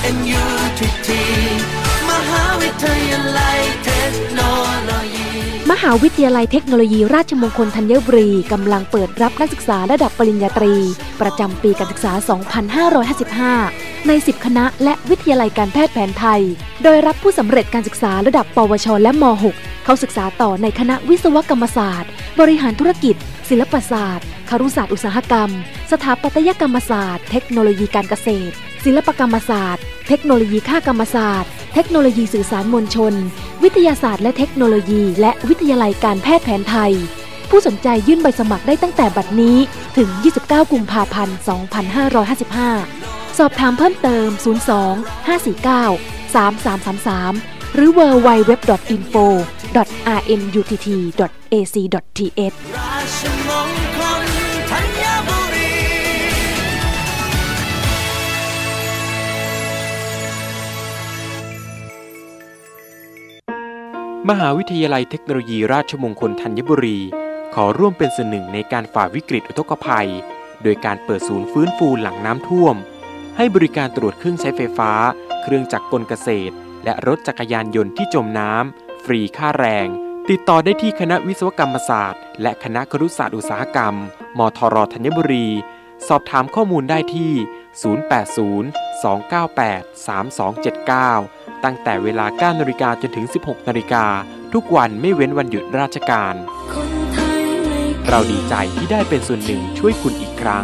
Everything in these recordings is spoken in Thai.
RMUTT มหาวิทยาลัยเทคโนโลยีมหาวิทยาลัยเทคโนโลยีราชมงคลธัญบุรีกำลังเปิดรับนักศึกษาระดับปริญญาตรีประจำปีการศึกษา 2555 ใน 10 คณะและวิทยาลัยการแพทย์แผนไทยโดยรับผู้สำเร็จการศึกษาระดับปวชและม.6 เข้าศึกษาต่อในคณะวิศวกรรมศาสตร์บริหารธุรกิจศิลปศาสตร์ครุศาสตร์อุตสาหกรรมสถาปัตยกรรมศาสตร์เทคโนโลยีการเกษตรศิลปกรรมศาสตร์เทคโนโลยีข่ากรรมศาสตร์เทคโนโลยีสื่อสารมวลชนวิทยาศาสตร์และเทคโนโลยีและวิทยาลัยการแพทย์แผนไทยผู้สนใจยื่นใบสมัครได้ตั้งแต่บัดนี้ถึง 29 กุมภาพันธ์ 2555 สอบถามเพิ่มเติม 02-549-3333 หรือ www.info.rmutt.ac.th ราชมงคลธัญบุรีมหาวิทยาลัยเทคโนโลยีราชมงคลธัญบุรีขอร่วมเป็นส่วนหนึ่งในการฝ่าวิกฤตอุทกภัยโดยการเปิดศูนย์ฟื้นฟูหลังน้ำท่วมให้บริการตรวจเครื่องใช้ไฟฟ้าเครื่องจักรกลเกษตรและรถจักรยานยนต์ที่จมน้ำฟรีค่าแรงติดต่อได้ที่คณะวิศวกรรมศาสตร์และคณะครุศาสตร์อุตสาหกรรมมทรธัญบุรีสอบถามข้อมูลได้ที่ 080-298-3279 ตั้งแต่เวลา 9:00 นจนถึง 16:00 นทุกวันไม่เว้นวันหยุดราชการเราดีใจที่ได้เป็นส่วนหนึ่งช่วยคุณอีกครั้ง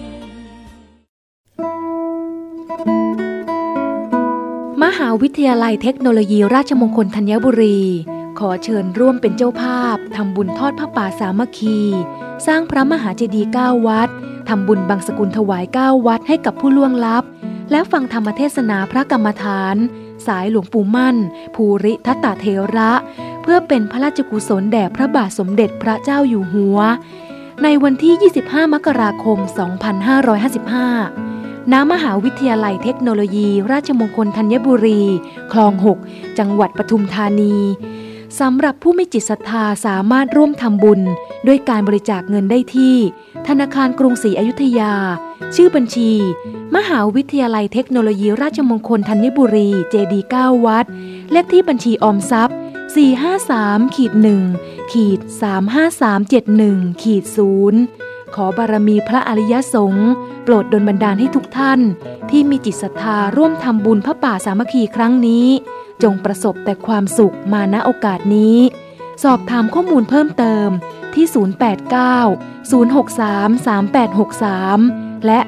มหาวิทยาลัยเทคโนโลยีราชมงคลธัญบุรีขอเชิญร่วมเป็นเจ้าภาพทำบุญทอดผ้าป่าสามัคคีสร้างพระมหาเจดีย์9วัดทำบุญบังสกุลถวาย9วัดให้กับผู้ล่วงลับและฟังธรรมเทศนาพระกรรมฐานสายหลวงปู่มั่นภูริทัตตเถระเพื่อเป็นพระราชกุศลแด่พระบาทสมเด็จพระเจ้าอยู่หัวในวันที่ 25 มกราคม 2555 ณ มหาวิทยาลัยเทคโนโลยีราชมงคลธัญบุรีคลอง 6 จังหวัดปทุมธานีสำหรับผู้มีจิตศรัทธาสามารถร่วมทำบุญด้วยการบริจาคเงินได้ที่ธนาคารกรุงศรีอยุธยาชื่อบัญชีมหาวิทยาลัยเทคโนโลยีราชมงคลธัญบุรีเจดีย์9วัดเลขที่บัญชีออมทรัพย์ 453-1-35371-0 ขอบารมีพระอริยสงฆ์โปรดดลบันดาลให้ทุกท่านที่มีจิตศรัทธาร่วมทำบุญพระป่าสามัคคีครั้งนี้จงประสบแต่ความสุขมาณโอกาสนี้สอบถามข้อมูลเพิ่มเติมที่ 089-063-3863 และ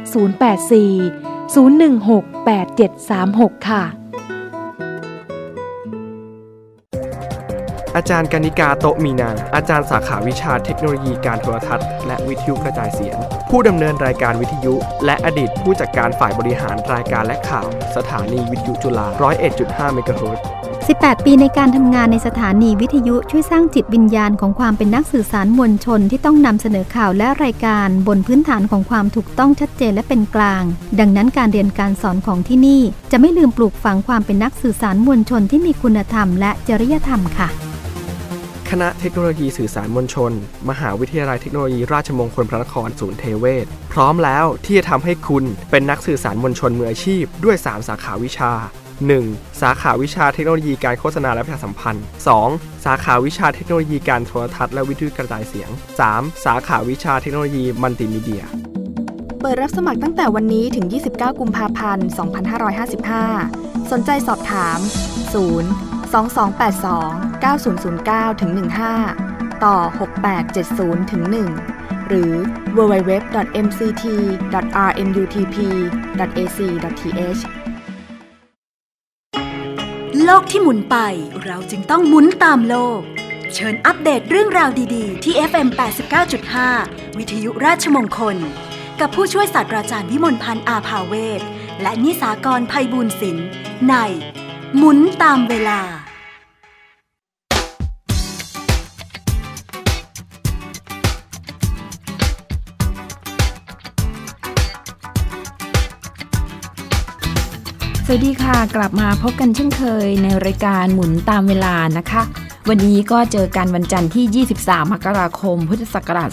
084-016-8736 ค่ะอาจารย์กนิกาโตมีนาอาจารย์สาขาวิชาเทคโนโลยีการโทรทัศน์และวิทยุกระจายเสียงผู้ดำเนินรายการวิทยุและอดีตผู้จัดการฝ่ายบริหารรายการและข่าวสถานีวิทยุจุฬา 101.5 เมกะเฮิรตซ์ 18 ปีในการทำงานในสถานีวิทยุช่วยสร้างจิตวิญญาณของความเป็นนักสื่อสารมวลชนที่ต้องนำเสนอข่าวและรายการบนพื้นฐานของความถูกต้องชัดเจนและเป็นกลางดังนั้นการเรียนการสอนของที่นี่จะไม่ลืมปลูกฝังความเป็นนักสื่อสารมวลชนที่มีคุณธรรมและจริยธรรมค่ะคณะเทคโนโลยีสื่อสารมวลชนมหาวิทยาลัยเทคโนโลยีราชมงคลพระนครศูนย์เทเวศพร้อมแล้วที่จะทำให้คุณเป็นนักสื่อสารมวลชนมืออาชีพด้วย3สาขาวิชา 1. สาขาวิชาเทคโนโลยีการโฆษณาและประชาสัมพันธ์ 2. สาขาวิชาเทคโนโลยีการโทรทัศน์และวิทยุกระจายเสียง 3. สาขาวิชาเทคโนโลยีมัลติมีเดียเปิดรับสมัครตั้งแต่วันนี้ถึง 29 กุมภาพันธ์ 2555 สนใจสอบถาม 022829009-15 ต่อ 6870-1 หรือ www.mct.rmutp.ac.th โลกที่หมุนไปเราจึงต้องหมุนตามโลกเชิญอัปเดตเรื่องราวดีๆที่ FM 89.5 วิทยุราชมงคลกับผู้ช่วยศาสตราจารย์วิมลพันธ์อาภาเวชและนิสากรไพบูลย์ศิลป์ในหมุนตามเวลาสวัสดีค่ะกลับมาพบกันเช่นเคยในรายการหมุนตามเวลานะคะวันนี้ก็เจอกันวันจันทร์ที่23มกราคมพุทธศักราช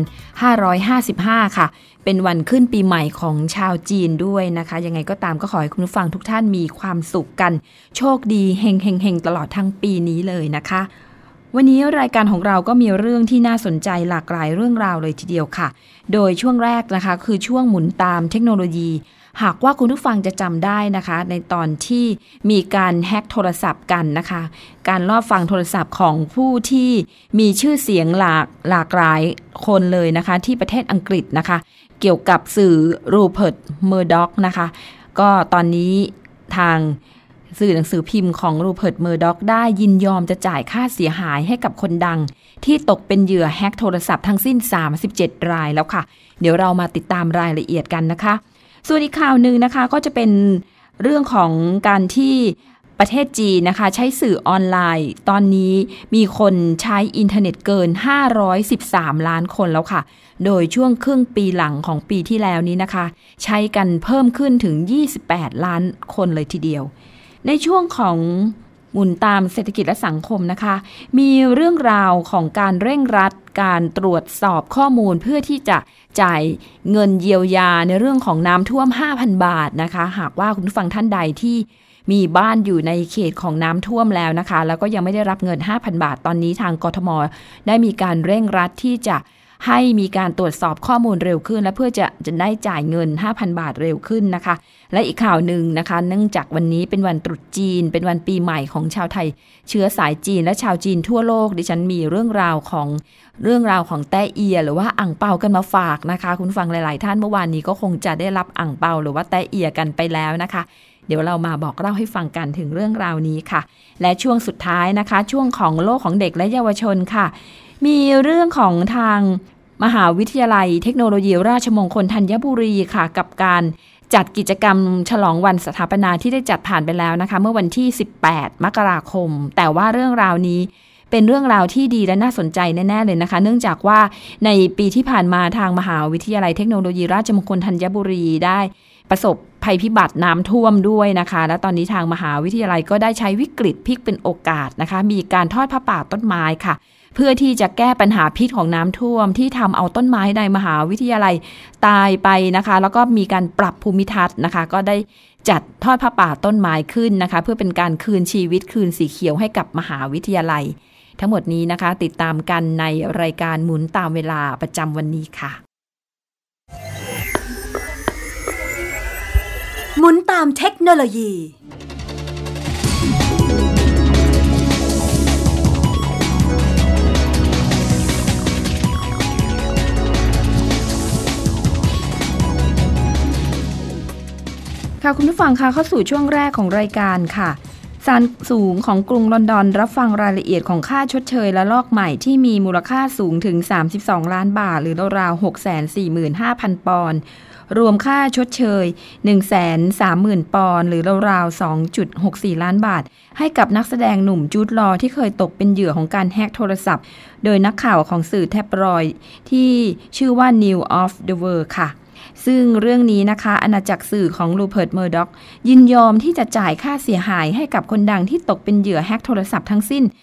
2555ค่ะเป็นวันขึ้นปีใหม่ของชาวจีนด้วยนะคะยังไงก็ตามก็ขอให้คุณผู้ฟังทุกท่านมีความสุขกันโชคดีเฮงๆตลอดทั้งปีนี้เลยนะคะวันนี้รายการของเราก็มีเรื่องที่น่าสนใจหลากหลายเรื่องราวเลยทีเดียวค่ะโดยช่วงแรกนะคะคือช่วงหมุนตามเทคโนโลยีหากว่าคุณผู้ฟังจะจำได้นะคะในตอนที่มีการแฮ็กโทรศัพท์กันนะคะการลอบฟังโทรศัพท์ของผู้ที่มีชื่อเสียงหลากหลายคนเลยนะคะที่ประเทศอังกฤษนะคะเกี่ยวกับสื่อรูเพิร์ตเมอร์ด็อกนะคะก็ตอนนี้ทางสื่อหนังสือพิมพ์ของรูเพิร์ตเมอร์ด็อกได้ยินยอมจะจ่ายค่าเสียหายให้กับคนดังที่ตกเป็นเหยื่อแฮ็กโทรศัพท์ทั้งสิ้น37รายแล้วค่ะเดี๋ยวเรามาติดตามรายละเอียดกันนะคะส่วนอีกข่าวหนึ่งนะคะก็จะเป็นเรื่องของการที่ประเทศจีนนะคะใช้สื่อออนไลน์ตอนนี้มีคนใช้อินเทอร์เน็ตเกิน513ล้านคนแล้วค่ะโดยช่วงครึ่งปีหลังของปีที่แล้วนี้นะคะใช้กันเพิ่มขึ้นถึง28ล้านคนเลยทีเดียวในช่วงของหมุนตามเศรษฐกิจและสังคมนะคะมีเรื่องราวของการเร่งรัดการตรวจสอบข้อมูลเพื่อที่จะจ่ายเงินเยียวยาในเรื่องของน้ำท่วม 5,000 บาทนะคะหากว่าคุณผู้ฟังท่านใดที่มีบ้านอยู่ในเขตของน้ำท่วมแล้วนะคะแล้วก็ยังไม่ได้รับเงิน 5,000 บาทตอนนี้ทางกทม.ได้มีการเร่งรัดที่จะให้มีการตรวจสอบข้อมูลเร็วขึ้นและเพื่อจะได้จ่ายเงิน 5,000 บาทเร็วขึ้นนะคะและอีกข่าวหนึ่งนะคะเนื่องจากวันนี้เป็นวันตรุษจีนเป็นวันปีใหม่ของชาวไทยเชื้อสายจีนและชาวจีนทั่วโลกดิฉันมีเรื่องราวของแต้เอียหรือว่าอั่งเปากันมาฝากนะคะคุณฟังหลายๆท่านเมื่อวานนี้ก็คงจะได้รับอั่งเปาหรือว่าแต้เอียกันไปแล้วนะคะเดี๋ยวเรามาบอกเล่าให้ฟังกันถึงเรื่องราวนี้ค่ะและช่วงสุดท้ายนะคะช่วงของโลกของเด็กและเยาวชนค่ะมีเรื่องของทางมหาวิทยาลัยเทคโนโลยีราชมงคลธัญบุรีค่ะกับการจัดกิจกรรมฉลองวันสถาปนาที่ได้จัดผ่านไปแล้วนะคะเมื่อวันที่18มกราคมแต่ว่าเรื่องราวนี้เป็นเรื่องราวที่ดีและน่าสนใจแน่ๆเลยนะคะเนื่องจากว่าในปีที่ผ่านมาทางมหาวิทยาลัยเทคโนโลยีราชมงคลธัญบุรีได้ประสบภัยพิบัติน้ำท่วมด้วยนะคะและตอนนี้ทางมหาวิทยาลัยก็ได้ใช้วิกฤตพลิกเป็นโอกาสนะคะมีการทอดผ้าป่าต้นไม้ค่ะเพื่อที่จะแก้ปัญหาพิษของน้ำท่วมที่ทำเอาต้นไม้ในมหาวิทยาลัยตายไปนะคะแล้วก็มีการปรับภูมิทัศน์นะคะก็ได้จัดทอดผ้าป่าต้นไม้ขึ้นนะคะเพื่อเป็นการคืนชีวิตคืนสีเขียวให้กับมหาวิทยาลัยทั้งหมดนี้นะคะติดตามกันในรายการหมุนตามเวลาประจำวันนี้ค่ะหมุนตามเทคโนโลยีค่ะคุณผู้ฟังคะเข้าสู่ช่วงแรกของรายการค่ะศาลสูงของกรุงลอนดอนรับฟังรายละเอียดของค่าชดเชยและลอกใหม่ที่มีมูลค่าสูงถึง32ล้านบาทหรือราวๆ 645,000 ปอนด์รวมค่าชดเชย 130,000 ปอนด์หรือราวๆ 2.64 ล้านบาทให้กับนักแสดงหนุ่มจูดลอที่เคยตกเป็นเหยื่อของการแฮกโทรศัพท์โดยนักข่าวของสื่อแท็บลอยด์ที่ชื่อว่า News of the World ค่ะซึ่งเรื่องนี้นะคะอาณาจักรสื่อของรูเพิร์ตเมอร์ด็อกยินยอมที่จะจ่ายค่าเสียหายให้กับคนดังที่ตกเป็นเหยื่อแฮกโทรศัพท์ทั้งสิ้น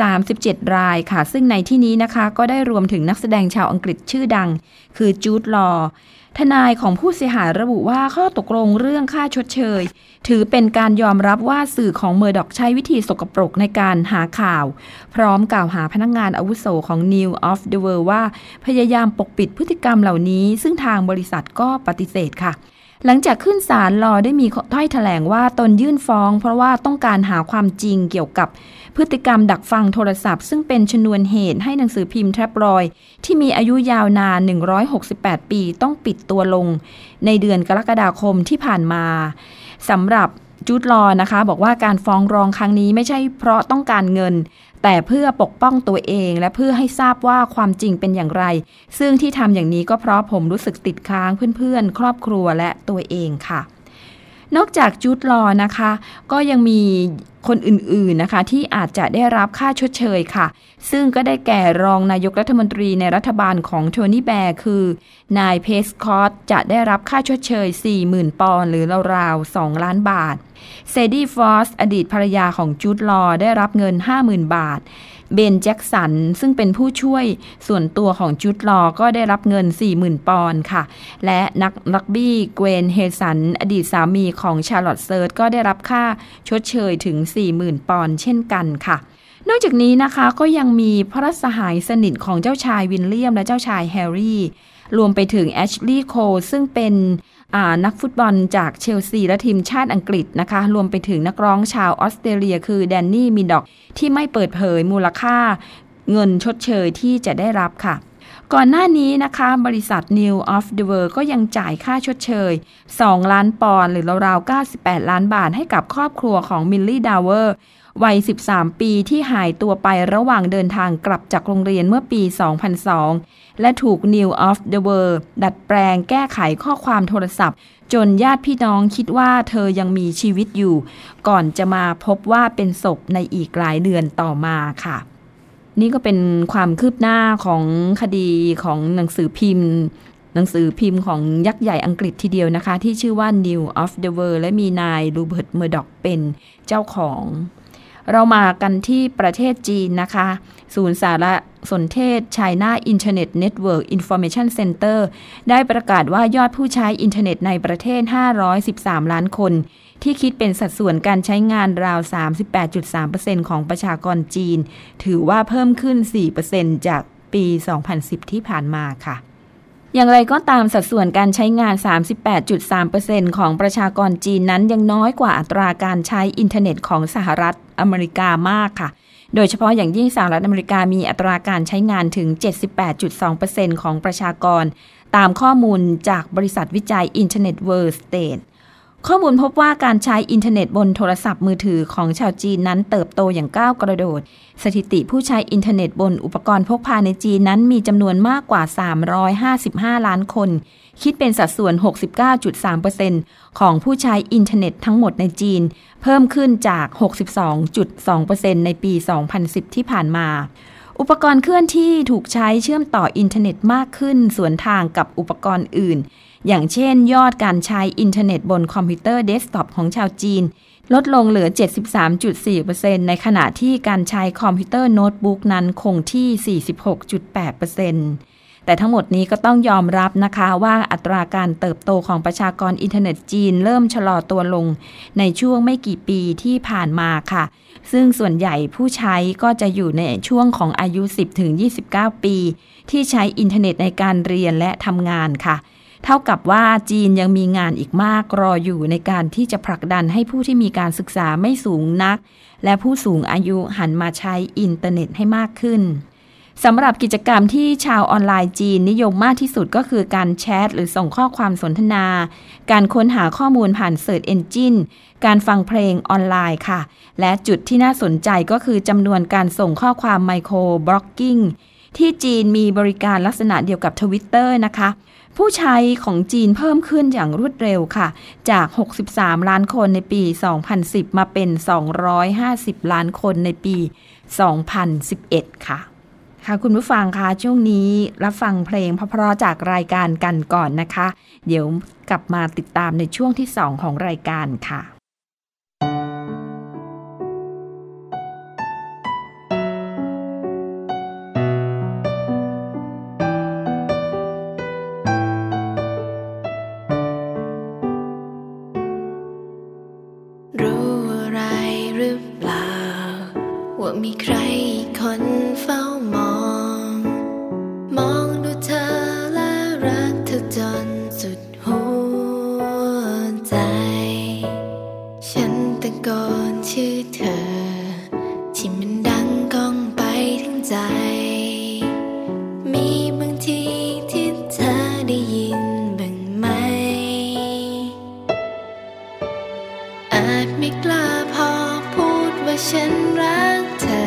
37รายค่ะซึ่งในที่นี้นะคะก็ได้รวมถึงนักแสดงชาวอังกฤษชื่อดังคือจูดลอทนายของผู้เสียหายระบุว่าข้อตกลงเรื่องค่าชดเชยถือเป็นการยอมรับว่าสื่อของเมอร์ด็อกใช้วิธีสกปรกในการหาข่าวพร้อมกล่าวหาพนักงานอาวุโสของ News of the World ว่าพยายามปกปิดพฤติกรรมเหล่านี้ซึ่งทางบริษัทก็ปฏิเสธค่ะหลังจากขึ้นศาลลอได้มีถ้อยแถลงว่าตนยื่นฟ้องเพราะว่าต้องการหาความจริงเกี่ยวกับพฤติกรรมดักฟังโทรศัพท์ซึ่งเป็นชนวนเหตุให้หนังสือพิมพ์แท็บลอยด์ที่มีอายุยาวนาน168ปีต้องปิดตัวลงในเดือนกรกฎาคมที่ผ่านมาสำหรับจูดลอนะคะบอกว่าการฟ้องร้องครั้งนี้ไม่ใช่เพราะต้องการเงินแต่เพื่อปกป้องตัวเองและเพื่อให้ทราบว่าความจริงเป็นอย่างไรซึ่งที่ทำอย่างนี้ก็เพราะผมรู้สึกติดค้างเพื่อนๆครอบครัวและตัวเองค่ะนอกจากจูดลอนะคะก็ยังมีคนอื่นๆนะคะที่อาจจะได้รับค่าชดเชยค่ะซึ่งก็ได้แก่รองนายกรัฐมนตรีในรัฐบาลของโทนี่แบร์คือนายเพสคอตจะได้รับค่าชดเชย 40,000 ปอนด์หรือราวๆ 2 ล้านบาทเซดี้ฟอสอดีตภรรยาของจูดลอได้รับเงิน 50,000 บาทเบนแจ็คสันซึ่งเป็นผู้ช่วยส่วนตัวของจูดลอว์ก็ได้รับเงิน 40,000 ปอนด์ค่ะและนักรักบี้เกวนเฮสันอดีตสามีของชาร์ลอตเซิร์ตก็ได้รับค่าชดเชยถึง 40,000 ปอนด์เช่นกันค่ะนอกจากนี้นะคะก็ยังมีพระสหายสนิทของเจ้าชายวิลเลียมและเจ้าชายแฮร์รี่รวมไปถึงแอชลีย์โคลซึ่งเป็นนักฟุตบอลจากเชลซีและทีมชาติอังกฤษนะคะรวมไปถึงนักร้องชาวออสเตรเลียคือแดนนี่มิดด็อกที่ไม่เปิดเผยมูลค่าเงินชดเชยที่จะได้รับค่ะก่อนหน้านี้นะคะบริษัท News of the World ก็ยังจ่ายค่าชดเชย2 ล้านปอนด์หรือราวๆ98 ล้านบาทให้กับครอบครัวของมิลลี่ดาวเวอร์วัย13 ปีที่หายตัวไประหว่างเดินทางกลับจากโรงเรียนเมื่อปี 2002 และถูก News of the World ดัดแปลงแก้ไขข้อความโทรศัพท์จนญาติพี่น้องคิดว่าเธอยังมีชีวิตอยู่ก่อนจะมาพบว่าเป็นศพในอีกหลายเดือนต่อมาค่ะนี่ก็เป็นความคืบหน้าของคดีของหนังสือพิมพ์ของยักษ์ใหญ่อังกฤษทีเดียวนะคะที่ชื่อว่า News of the World และมีนายรูเบิร์ต เมอร์ด็อกเป็นเจ้าของเรามากันที่ประเทศจีนนะคะศูนย์สารสนเทศ China Internet Network Information Center ได้ประกาศว่ายอดผู้ใช้อินเทอร์เน็ตในประเทศ513 ล้านคนที่คิดเป็นสัดส่วนการใช้งานราว 38.3% ของประชากรจีนถือว่าเพิ่มขึ้น 4% จากปี 2010 ที่ผ่านมาค่ะอย่างไรก็ตามสัดส่วนการใช้งาน 38.3% ของประชากรจีนนั้นยังน้อยกว่าอัตราการใช้อินเทอร์เน็ตของสหรัฐอเมริกามากค่ะโดยเฉพาะอย่างยิ่งสหรัฐอเมริกามีอัตราการใช้งานถึง 78.2% ของประชากรตามข้อมูลจากบริษัทวิจัย Internet World Stateข้อมูลพบว่าการใช้อินเทอร์เน็ตบนโทรศัพท์มือถือของชาวจีนนั้นเติบโตอย่างก้าวกระโดดสถิติผู้ใช้อินเทอร์เน็ตบนอุปกรณ์พกพาในจีนนั้นมีจำนวนมากกว่า355ล้านคนคิดเป็นสัดส่วน 69.3% ของผู้ใช้อินเทอร์เน็ตทั้งหมดในจีนเพิ่มขึ้นจาก 62.2% ในปี 2010 ที่ผ่านมาอุปกรณ์เคลื่อนที่ถูกใช้เชื่อมต่ออินเทอร์เน็ตมากขึ้นสวนทางกับอุปกรณ์อื่นอย่างเช่นยอดการใช้อินเทอร์เน็ตบนคอมพิวเตอร์เดสก์ท็อปของชาวจีนลดลงเหลือ 73.4% ในขณะที่การใช้คอมพิวเตอร์โน้ตบุ๊กนั้นคงที่ 46.8%แต่ทั้งหมดนี้ก็ต้องยอมรับนะคะว่าอัตราการเติบโตของประชากรอินเทอร์เน็ตจีนเริ่มชะลอตัวลงในช่วงไม่กี่ปีที่ผ่านมาค่ะซึ่งส่วนใหญ่ผู้ใช้ก็จะอยู่ในช่วงของอายุ 10-29 ปีที่ใช้อินเทอร์เน็ตในการเรียนและทำงานค่ะเท่ากับว่าจีนยังมีงานอีกมากรออยู่ในการที่จะผลักดันให้ผู้ที่มีการศึกษาไม่สูงนักและผู้สูงอายุหันมาใช้อินเทอร์เน็ตให้มากขึ้นสำหรับกิจกรรมที่ชาวออนไลน์จีนนิยมมากที่สุดก็คือการแชทหรือส่งข้อความสนทนาการค้นหาข้อมูลผ่าน Search Engine การฟังเพลงออนไลน์ค่ะและจุดที่น่าสนใจก็คือจำนวนการส่งข้อความไมโครบล็อกกิ้งที่จีนมีบริการลักษณะเดียวกับ Twitter นะคะผู้ใช้ของจีนเพิ่มขึ้นอย่างรวดเร็วค่ะจาก63ล้านคนในปี 2010 มาเป็น250ล้านคนในปี 2011 ค่ะคุณผู้ฟังคะช่วงนี้รับฟังเพลงเพราะๆจากรายการกันก่อนนะคะเดี๋ยวกลับมาติดตามในช่วงที่2ของรายการค่ะรู้อะไรหรือเปล่าว่ามีใครคนเฝ้ามองดูเธอและรักเธอจนสุดหัวใจฉันตะโกนชื่อเธอที่มันดังก้องไปถึงใจมีบางทีที่เธอได้ยินบ้างไหมอาจไม่กล้าพอพูดว่าฉันรักเธอ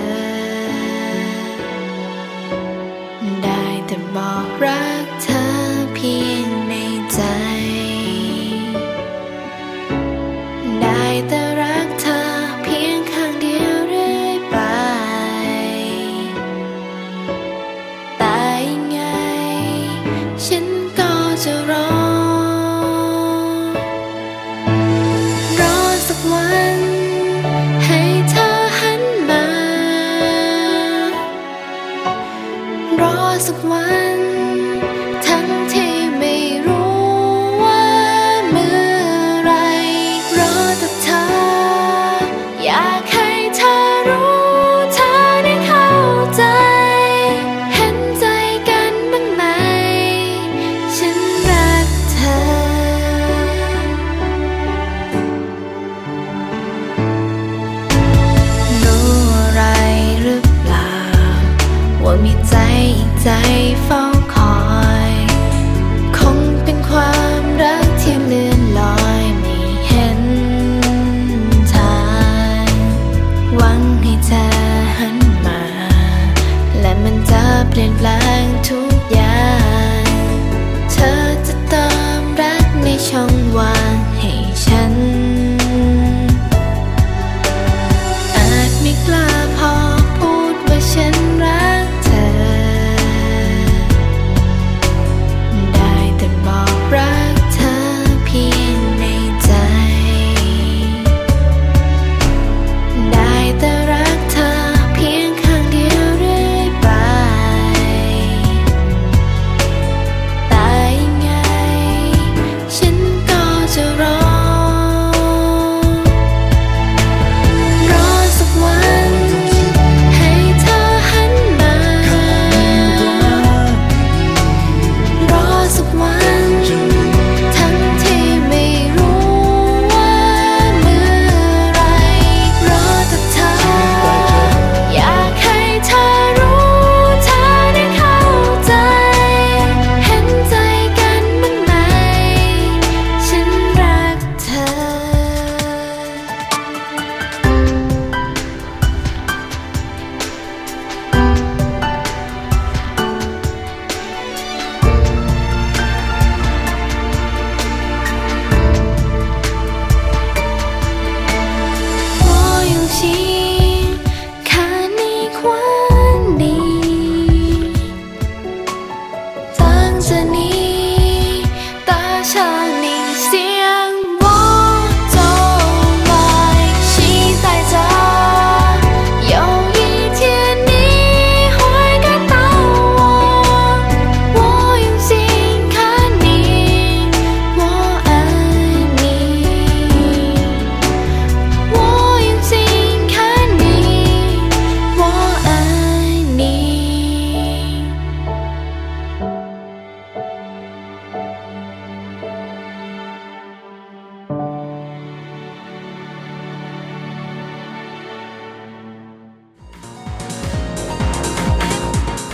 ได้แต่บอกรักเธอเพียงในใจได้แต่รักเธอเพียงข้างเดียวเรื่อยไปแต่ยังไงฉันก็จะรอสักวันให้เธอหันมา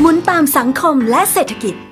มุนตามสังคมและเศรษฐกิจ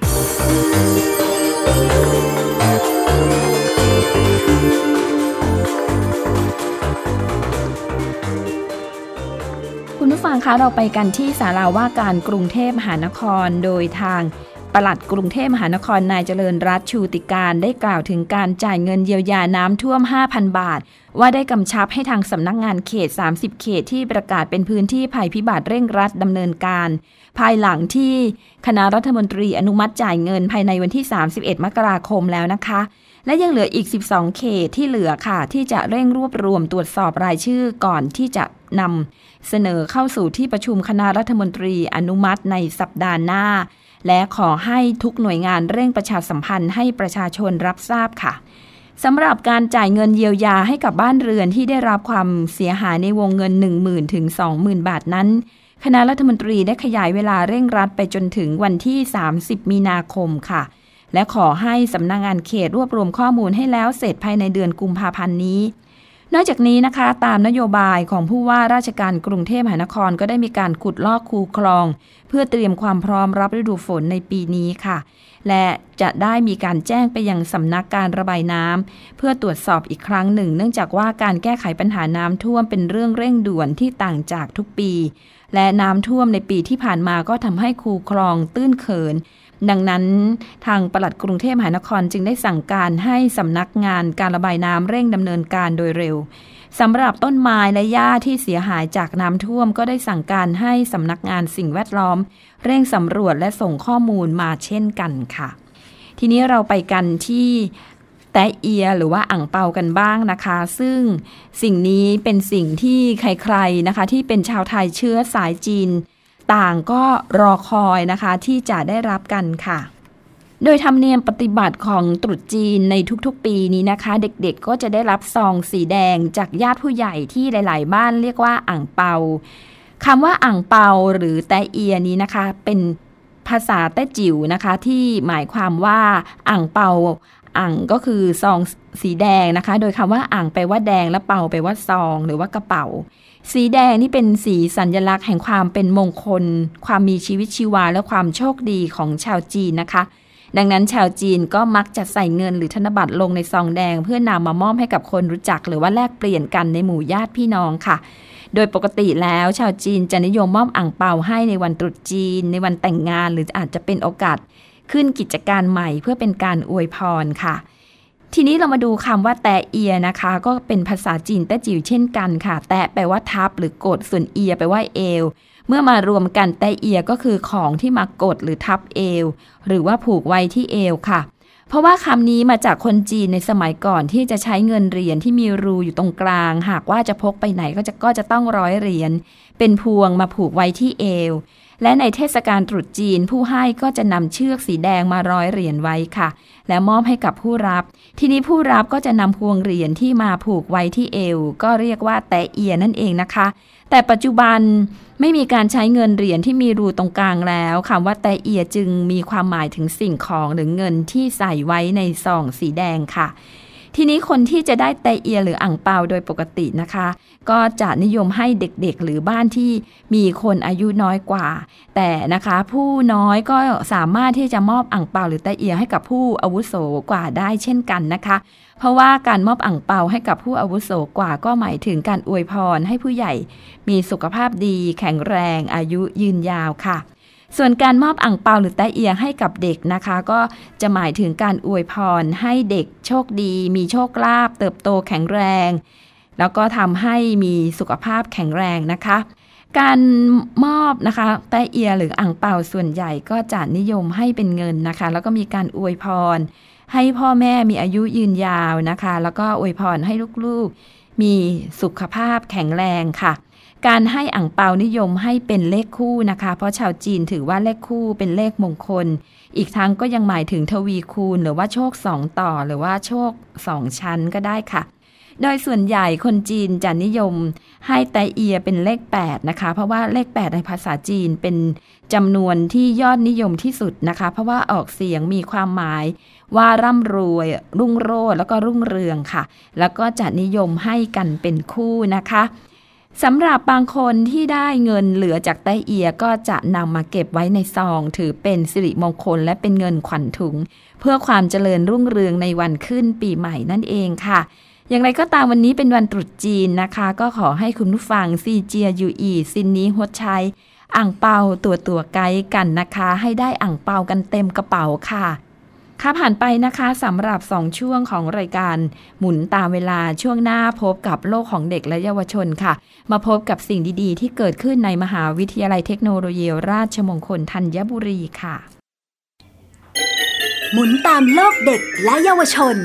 คุณผู้ฟังคะเราไปกันที่ศาลาว่าการกรุงเทพมหานครโดยทางปลัดกรุงเทพมหานครนายเจริญรัตน์ชูติการได้กล่าวถึงการจ่ายเงินเยียวยาน้ำท่วม 5,000 บาทว่าได้กำชับให้ทางสำนักงานเขต30เขตที่ประกาศเป็นพื้นที่ภัยพิบัติเร่งรัดดำเนินการภายหลังที่คณะรัฐมนตรีอนุมัติจ่ายเงินภายในวันที่31มกราคมแล้วนะคะและยังเหลืออีก12เขตที่เหลือค่ะที่จะเร่งรวบรวมตรวจสอบรายชื่อก่อนที่จะนำเสนอเข้าสู่ที่ประชุมคณะรัฐมนตรีอนุมัติในสัปดาห์หน้าและขอให้ทุกหน่วยงานเร่งประชาสัมพันธ์ให้ประชาชนรับทราบค่ะสำหรับการจ่ายเงินเยียวยาให้กับบ้านเรือนที่ได้รับความเสียหายในวงเงิน 10,000 ถึง 20,000 บาทนั้นคณะรัฐมนตรีได้ขยายเวลาเร่งรัดไปจนถึงวันที่30มีนาคมค่ะและขอให้สำนักงานเขตรวบรวมข้อมูลให้แล้วเสร็จภายในเดือนกุมภาพันธ์นี้นอกจากนี้นะคะตามนโยบายของผู้ว่าราชการกรุงเทพมหานครก็ได้มีการขุดลอกคูคลองเพื่อเตรียมความพร้อมรับฤดูฝนในปีนี้ค่ะและจะได้มีการแจ้งไปยังสำนักการระบายน้ำเพื่อตรวจสอบอีกครั้งหนึ่งเนื่องจากว่าการแก้ไขปัญหาน้ำท่วมเป็นเรื่องเร่งด่วนที่ต่างจากทุกปีและน้ำท่วมในปีที่ผ่านมาก็ทำให้คูคลองตื้นเขินดังนั้นทางปลัดกรุงเทพมหานครจึงได้สั่งการให้สำนักงานการระบายน้ำเร่งดำเนินการโดยเร็วสำหรับต้นไม้และหญ้าที่เสียหายจากน้ำท่วมก็ได้สั่งการให้สำนักงานสิ่งแวดล้อมเร่งสำรวจและส่งข้อมูลมาเช่นกันค่ะทีนี้เราไปกันที่แตะเอียหรือว่าอั่งเปากันบ้างนะคะซึ่งสิ่งนี้เป็นสิ่งที่ใครๆนะคะที่เป็นชาวไทยเชื้อสายจีนต่างก็รอคอยนะคะที่จะได้รับกันค่ะโดยธรรมเนียมปฏิบัติของตรุษจีนในทุกๆปีนี้นะคะเด็กๆก็จะได้รับซองสีแดงจากญาติผู้ใหญ่ที่หลายๆบ้านเรียกว่าอั่งเปาคำว่าอั่งเปาหรือแตะเอียนี้นะคะเป็นภาษาแต้จิ๋วนะคะที่หมายความว่าอั่งเปาอั่งก็คือซองสีแดงนะคะโดยคำว่าอั่งแปลว่าแดงและเปาแปลว่าซองหรือว่ากระเป๋าสีแดงนี่เป็นสีสัญลักษณ์แห่งความเป็นมงคลความมีชีวิตชีวาและความโชคดีของชาวจีนนะคะดังนั้นชาวจีนก็มักจะใส่เงินหรือธนบัตรลงในซองแดงเพื่อนำมามอบให้กับคนรู้จักหรือว่าแลกเปลี่ยนกันในหมู่ญาติพี่น้องค่ะโดยปกติแล้วชาวจีนจะนิยมมอบอั่งเปาให้ในวันตรุษจีนในวันแต่งงานหรืออาจจะเป็นโอกาสขึ้นกิจการใหม่เพื่อเป็นการอวยพรค่ะทีนี้เรามาดูคำว่าแตะเอียนะคะก็เป็นภาษาจีนแต้จิ๋วเช่นกันค่ะแตะแปลว่าทับหรือกดส่วนเอียแปลว่าเอวเมื่อมารวมกันแตะเอียก็คือของที่มากดหรือทับเอวหรือว่าผูกไว้ที่เอวค่ะเพราะว่าคำนี้มาจากคนจีนในสมัยก่อนที่จะใช้เงินเหรียญที่มีรูอยู่ตรงกลางหากว่าจะพกไปไหนก็จะต้องร้อยเหรียญเป็นพวงมาผูกไว้ที่เอวและในเทศกาลตรุษจีนผู้ให้ก็จะนำเชือกสีแดงมาร้อยเหรียญไว้ค่ะและมอบให้กับผู้รับทีนี้ผู้รับก็จะนำพวงเหรียญที่มาผูกไว้ที่เอวก็เรียกว่าแตะเอียนั่นเองนะคะแต่ปัจจุบันไม่มีการใช้เงินเหรียญที่มีรูตรงกลางแล้วคำว่าแตะเอียจึงมีความหมายถึงสิ่งของหรือเงินที่ใส่ไว้ในซองสีแดงค่ะทีนี้คนที่จะได้แตะเอียหรืออั่งเปาโดยปกตินะคะก็จะนิยมให้เด็กๆหรือบ้านที่มีคนอายุน้อยกว่าแต่นะคะผู้น้อยก็สามารถที่จะมอบอั่งเปาหรือแตะเอียให้กับผู้อาวุโสกว่าได้เช่นกันนะคะเพราะว่าการมอบอั่งเปาให้กับผู้อาวุโสกว่าก็หมายถึงการอวยพรให้ผู้ใหญ่มีสุขภาพดีแข็งแรงอายุยืนยาวค่ะส่วนการมอบอั่งเปาหรือแตะเอียให้กับเด็กนะคะก็จะหมายถึงการอวยพรให้เด็กโชคดีมีโชคลาภเติบโตแข็งแรงแล้วก็ทำให้มีสุขภาพแข็งแรงนะคะการมอบนะคะแตะเอียหรืออั่งเปาส่วนใหญ่ก็จะนิยมให้เป็นเงินนะคะแล้วก็มีการอวยพรให้พ่อแม่มีอายุยืนยาวนะคะแล้วก็อวยพรให้ลูกๆมีสุขภาพแข็งแรงค่ะการให้อั่งเปานิยมให้เป็นเลขคู่นะคะเพราะชาวจีนถือว่าเลขคู่เป็นเลขมงคลอีกทั้งก็ยังหมายถึงทวีคูณหรือว่าโชค2ต่อหรือว่าโชค2ชั้นก็ได้ค่ะโดยส่วนใหญ่คนจีนจะนิยมให้แตะเอียเป็นเลข8นะคะเพราะว่าเลข8ในภาษาจีนเป็นจำนวนที่ยอดนิยมที่สุดนะคะเพราะว่าออกเสียงมีความหมายว่าร่ำรวยรุ่งโรจน์แล้วก็รุ่งเรืองค่ะแล้วก็จะนิยมให้กันเป็นคู่นะคะสำหรับบางคนที่ได้เงินเหลือจากไต้เอียก็จะนำมาเก็บไว้ในซองถือเป็นสิริมงคลและเป็นเงินขวัญถุงเพื่อความเจริญรุ่งเรืองในวันขึ้นปีใหม่นั่นเองค่ะอย่างไรก็ตามวันนี้เป็นวันตรุษจีนนะคะก็ขอให้คุณผู้ฟังซีเจียยูอีซินนี้ฮดชัยอ่างเปาตัวไกด์กันนะคะให้ได้อ่างเปากันเต็มกระเป๋าค่ะผ่านไปนะคะสำหรับ2ช่วงของรายการหมุนตามเวลาช่วงหน้าพบกับโลกของเด็กและเยาวชนค่ะมาพบกับสิ่งดีๆที่เกิดขึ้นในมหาวิทยาลัยเทคโนโลยีราชมงคลธัญบุรีค่ะหมุนตามโลกเด็กและเยาวชน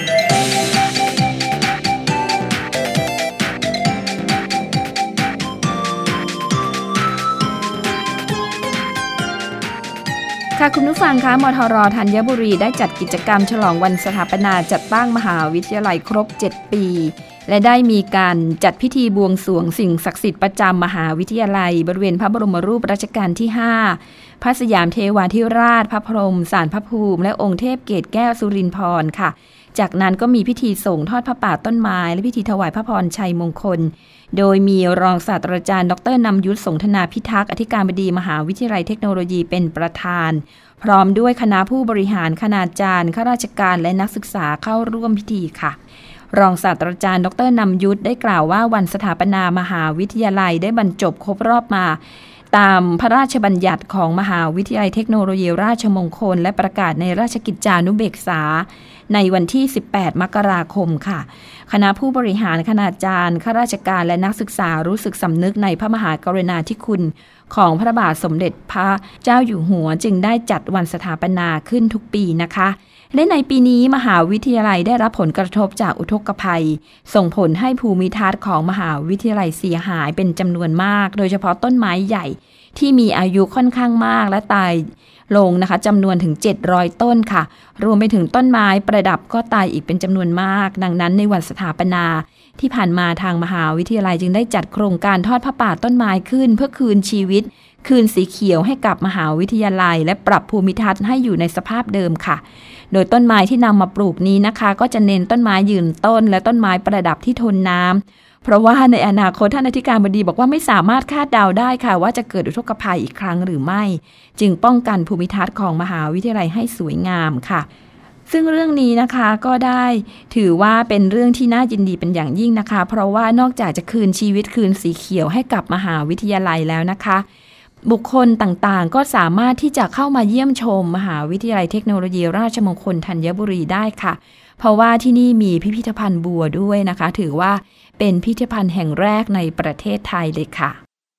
ค่ะคุณผู้ฟังคะมทร.ธัญบุรีได้จัดกิจกรรมฉลองวันสถาปนาจัดตั้งมหาวิทยาลัยครบ7 ปีและได้มีการจัดพิธีบวงสรวงสิ่งศักดิ์สิทธิ์ประจำมหาวิทยาลัยบริเวณพระบรมรูปรัชกาลที่5พระสยามเทวาธิราชพระพรหมศาลพระภูมิและองค์เทพเกศแก้วสุรินทร์ค่ะจากนั้นก็มีพิธีส่งทอดพระป่าต้นไม้และพิธีถวายพระพรชัยมงคลโดยมีรองศาสตราจารย์ดร.นำยุทธสงธนาพิทักษ์อธิการบดีมหาวิทยาลัยเทคโนโลยีเป็นประธานพร้อมด้วยคณะผู้บริหารคณาจารย์ข้าราชการและนักศึกษาเข้าร่วมพิธีค่ะรองศาสตราจารย์ดร.นำยุทธได้กล่าวว่าวันสถาปนามหาวิทยาลัยได้บรรจบครบรอบมาตามพระราชบัญญัติของมหาวิทยาลัยเทคโนโลยีราชมงคลและประกาศในราชกิจจานุเบกษาในวันที่18 มกราคมค่ะคณะผู้บริหารคณาจารย์ข้าราชการและนักศึกษารู้สึกสำนึกในพระมหากรุณาธิคุณของพระบาทสมเด็จพระเจ้าอยู่หัวจึงได้จัดวันสถาปนาขึ้นทุกปีนะคะและในปีนี้มหาวิทยาลัยได้รับผลกระทบจากอุทกภัยส่งผลให้ภูมิทัศน์ของมหาวิทยาลัยเสียหายเป็นจำนวนมากโดยเฉพาะต้นไม้ใหญ่ที่มีอายุค่อนข้างมากและตายลงนะคะจำนวนถึง700ต้นค่ะรวมไปถึงต้นไม้ประดับก็ตายอีกเป็นจำนวนมากดังนั้นในวันสถาปนาที่ผ่านมาทางมหาวิทยาลัยจึงได้จัดโครงการทอดผ้าป่าต้นไม้ขึ้นเพื่อคืนชีวิตคืนสีเขียวให้กับมหาวิทยาลัยและปรับภูมิทัศน์ให้อยู่ในสภาพเดิมค่ะโดยต้นไม้ที่นำมาปลูกนี้นะคะก็จะเน้นต้นไม้ยืนต้นและต้นไม้ประดับที่ทนน้ำเพราะว่าในอนาคตท่านอธิการบดีบอกว่าไม่สามารถคาดเดาได้ค่ะว่าจะเกิดอุทกภัยอีกครั้งหรือไม่จึงป้องกันภูมิทัศน์ของมหาวิทยาลัยให้สวยงามค่ะซึ่งเรื่องนี้นะคะก็ได้ถือว่าเป็นเรื่องที่น่ายินดีเป็นอย่างยิ่งนะคะเพราะว่านอกจากจะคืนชีวิตคืนสีเขียวให้กับมหาวิทยาลัยแล้วนะคะบุคคลต่างๆก็สามารถที่จะเข้ามาเยี่ยมชมมหาวิทยาลัยเทคโนโลยีราชมงคลธัญบุรีได้ค่ะเพราะว่าที่นี่มีพิพิธภัณฑ์บัวด้วยนะคะถือว่าเป็นพิพิธภัณฑ์แห่งแรกในประเทศไทยเลยค่ะ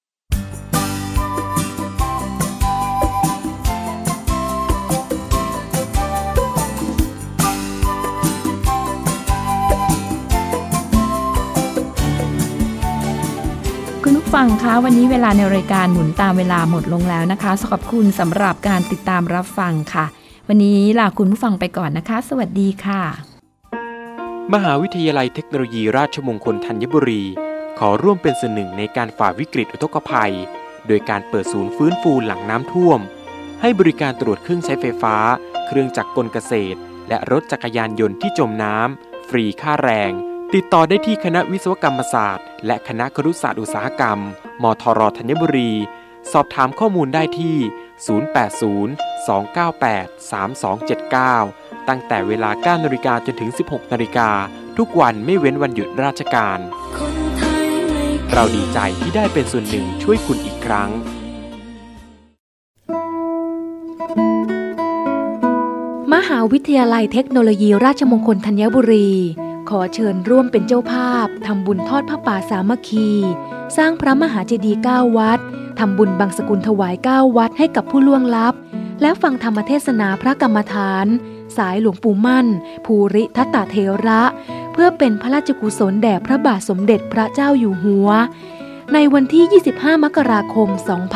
คุณผู้ฟังคะวันนี้เวลาในรายการหมุนตามเวลาหมดลงแล้วนะคะขอบคุณสำหรับการติดตามรับฟังค่ะวันนี้ลาคุณผู้ฟังไปก่อนนะคะสวัสดีค่ะมหาวิทยาลัยเทคโนโลยีราชมงคลธัญบุรีขอร่วมเป็นส่วนหนึ่งในการฝ่าวิกฤตอุทกภัยโดยการเปิดศูนย์ฟื้นฟูหลังน้ำท่วมให้บริการตรวจเครื่องใช้ไฟฟ้าเครื่องจักรกลเกษตรและรถจักรยานยนต์ที่จมน้ำฟรีค่าแรงติดต่อได้ที่คณะวิศวกรรมศาสตร์และคณะครุศาสตร์อุตสาหกรรมมทร.ธัญบุรีสอบถามข้อมูลได้ที่0802983279ตั้งแต่เวลา 9:00 นจนถึง 16:00 นทุกวันไม่เว้นวันหยุดราชการเราดีใจที่ได้เป็นส่วนหนึ่งช่วยคุณอีกครั้งมหาวิทยาลัยเทคโนโลยีราชมงคลธัญบุรีขอเชิญร่วมเป็นเจ้าภาพทำบุญทอดผ้าป่าสามัคคีสร้างพระมหาเจดีย์9 วัดทำบุญบังสกุลถวาย9 วัดให้กับผู้ล่วงลับและฟังธรรมเทศนาพระกรรมฐานสายหลวงปู่มั่นภูริทัตตเถระเพื่อเป็นพระราชกุศลแด่พระบาทสมเด็จพระเจ้าอยู่หัวในวันที่25 มกราคม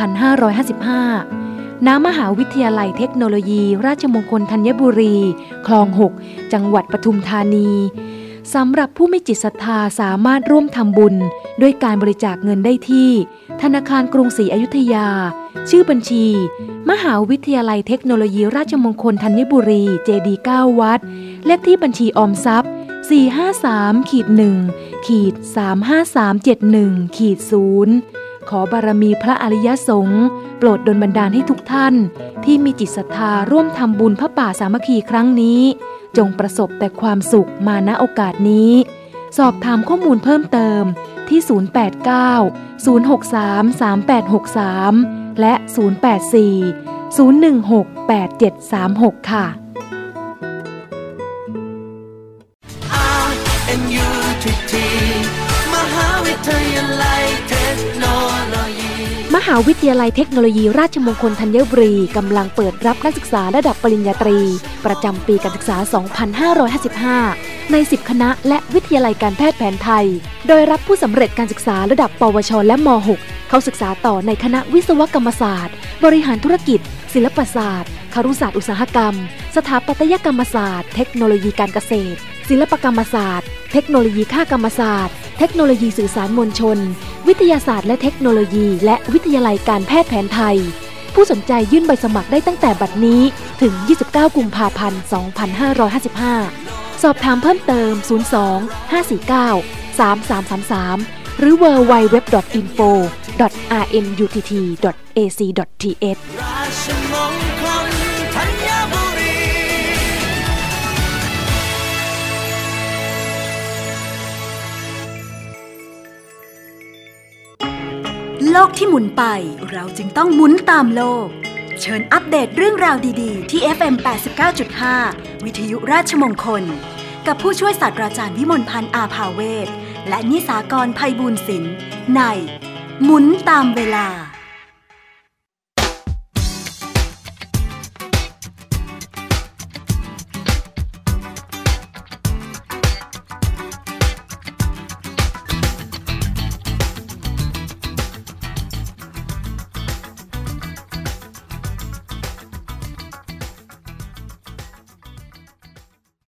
2555 ณ มหาวิทยาลัยเทคโนโลยีราชมงคลธัญบุรีคลอง 6 จังหวัดปทุมธานีสำหรับผู้มีจิตศรัทธาสามารถร่วมทำบุญด้วยการบริจาคเงินได้ที่ธนาคารกรุงศรีอยุธยาชื่อบัญชีมหาวิทยาลัยเทคโนโลยีราชมงคลธัญบุรีเจดีย์9 วัดเลขที่บัญชีออมทรัพย์ 453-1-35371-0 ขอบารมีพระอริยสงฆ์โปรดดลบันดาลให้ทุกท่านที่มีจิตศรัทธาร่วมทำบุญพระป่าสามัคคีครั้งนี้จงประสบแต่ความสุขมาณโอกาสนี้สอบถามข้อมูลเพิ่มเติมที่089-063-3863และ084-016-8736ค่ะมหาวิทยาลัยเทคโนโลยีราชมงคลธัญบุรีกำลังเปิดรับนักศึกษาระดับปริญญาตรีประจำปีการศึกษา 2555 ใน 10 คณะและวิทยาลัยการแพทย์แผนไทยโดยรับผู้สำเร็จการศึกษาระดับปวชและม.6 เข้าศึกษาต่อในคณะวิศวกรรมศาสตร์บริหารธุรกิจศิลปศาสตร์ครุศาสตร์อุตสาหกรรมสถาปัตยกรรมศาสตร์เทคโนโลยีการเกษตรศิลปกรรมศาสตร์เทคโนโลยีข่ากรรมศาสตร์เทคโนโลยีสื่อสารมวลชนวิทยาศาสตร์และเทคโนโลยีและวิทยาลัยการแพทย์แผนไทยผู้สนใจยื่นใบสมัครได้ตั้งแต่บัดนี้ถึง 29 กุมภาพันธ์ 2555 สอบถามเพิ่มเติม 02-549-3333 หรือ www.info.rnutt.ac.th โลกที่หมุนไปเราจึงต้องหมุนตามโลกเชิญอัปเดตเรื่องราวดีๆที่ FM 89.5 วิทยุราชมงคลกับผู้ช่วยศาสตราจารย์วิมลพันธ์อาภาเวศและนิสากรไพบูลย์ศิลป์ในหมุนตามเวลา